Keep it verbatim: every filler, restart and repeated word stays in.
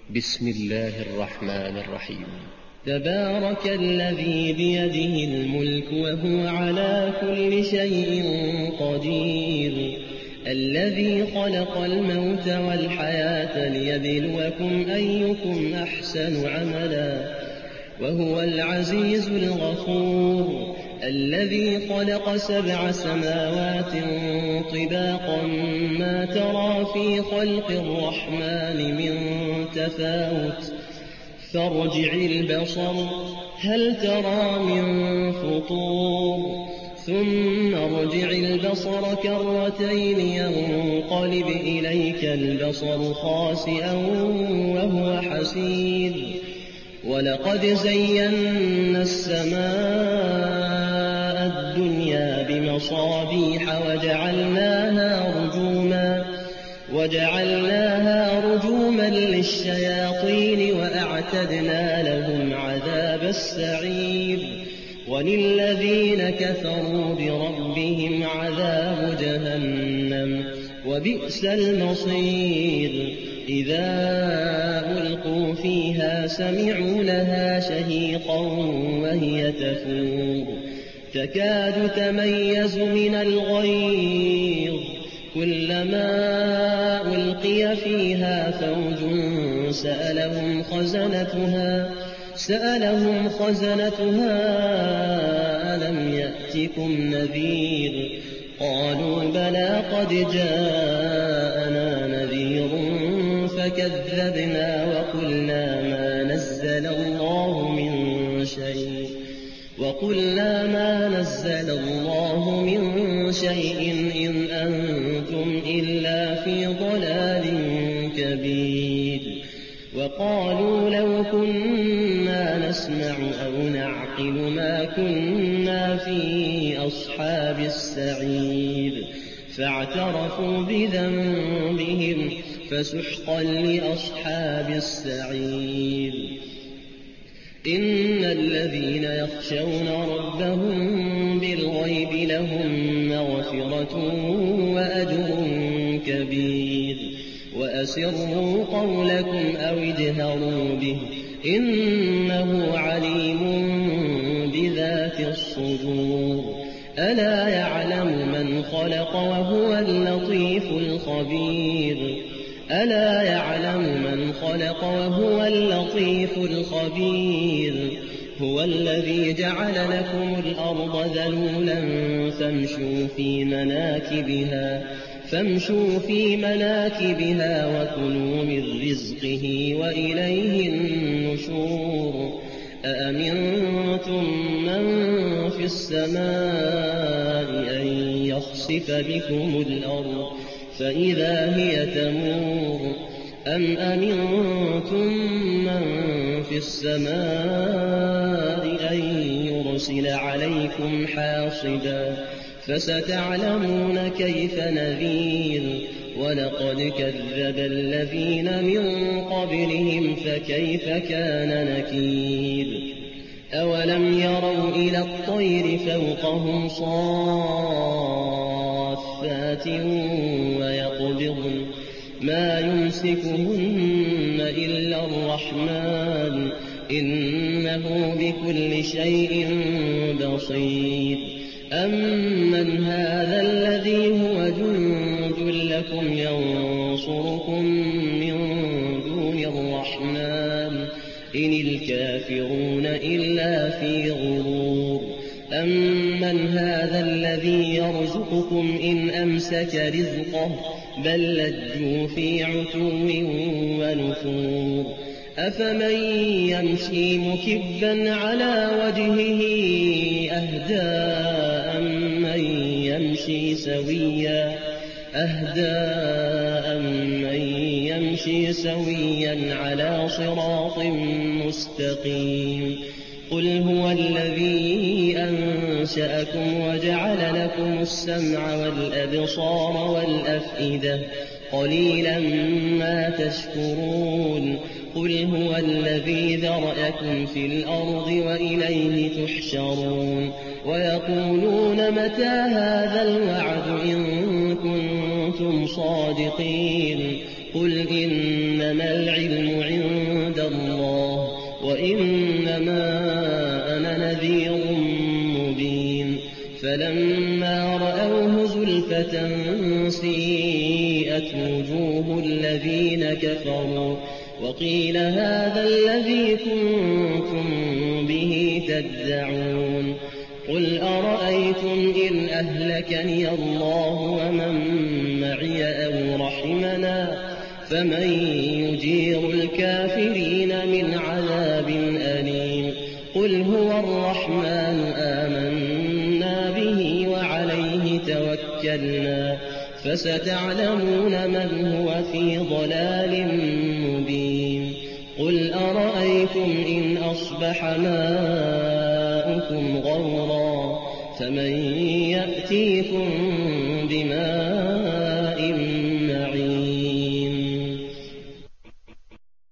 بسم الله الرحمن الرحيم. تبارك الذي بيده الملك وهو على كل شيء قدير، الذي خلق الموت والحياة ليبلوكم أيكم أحسن عملا، وهو العزيز الغفور، الذي خلق سبع سماوات طباقا ما ترى في خلق الرحمن من تفاوت، فارجع البصر هل ترى من فطور، ثم ارجع البصر كرتين ينقلب إليك البصر خاسئا وهو حسير، ولقد زينا السماء الدنيا بمصابيح وجعلناها رجوما وجعلناها رجوما للشياطين وأعتدنا لهم عذاب السعير، وللذين كفروا بربهم عذاب جهنم وبئس المصير. إذا ألقوا فيها سمعوا لها شهيقا وهي تفور، تكاد تميز من الغيظ، كلما ألقي فيها فوج سألهم خزنتها سألهم خزنتها ألم يأتكم نذير، قالوا بلى قد جاءنا نذير فكذبنا وقلنا ما نزل الله من شيء وقلنا ما نزل الله من شيء إن أنتم إلا في ضلال كبير. وقالوا لو كنا نسمع أو نعقل ما كنا في أصحاب السعير، فاعترفوا بذنبهم فسحقا لأصحاب السعير. إن الذين يخشون ربهم بالغيب لهم مغفرة وأجر كبير. وأسروا قولكم أو اجهروا به إنه عليم بذات الصدور. ألا يعلم من خلق وهو اللطيف الخبير ألا يعلم من خلق وهو اللطيف الخبير. هو الذي جعل لكم الأرض ذلولا فامشوا في مناكبها فامشوا في مناكبها وكلوا من رزقه وإليه النشور. أأمنتم من في السماء أن يخسف بكم الأرض فإذا هي تمور، أم أمنتم من في السماء أن يرسل عليكم حاصبا فستعلمون كيف نذير. ولقد كذب الذين من قبلهم فكيف كان نكير. أولم يروا إلى الطير فوقهم صافات ويقبضن ما يمسكهن إلا الرحمن إنه بكل شيء بصير. أمن هذا الذي هو جند لكم ينصركم من دون الرحمن إن الكافرون إلا في غرور. أمن هذا الذي يرزقكم إن أمسك رزقه بل لجوا في عتو ونفور. أفمن يمشي مكبا على وجهه أهدى أمن يمشي سويا أهدى أمن يمشي سويا على صراط مستقيم. قل هو الذي أنشأكم وجعل لكم السمع والأبصار والأفئدة قليلا ما تشكرون. قل هو الذي ذرأكم في الأرض وإليه تحشرون. ويقولون متى هذا الوعد إن كنتم صادقين. قل إنما العلم عند وإنما أنا نذير مبين فلما رأوه زلفة سيئت وجوه الذين كفروا وقيل هذا الذي كنتم به تدعون قل أرأيتم إن أهلكني الله ومن معي أو رحمنا فمن يجير الكافرين من عذاب أليم قل هو الرحمن آمنا به وعليه توكلنا فستعلمون من هو في ضلال مبين قل أرأيتم إن أصبح ماؤكم غورا فمن يأتيكم بماء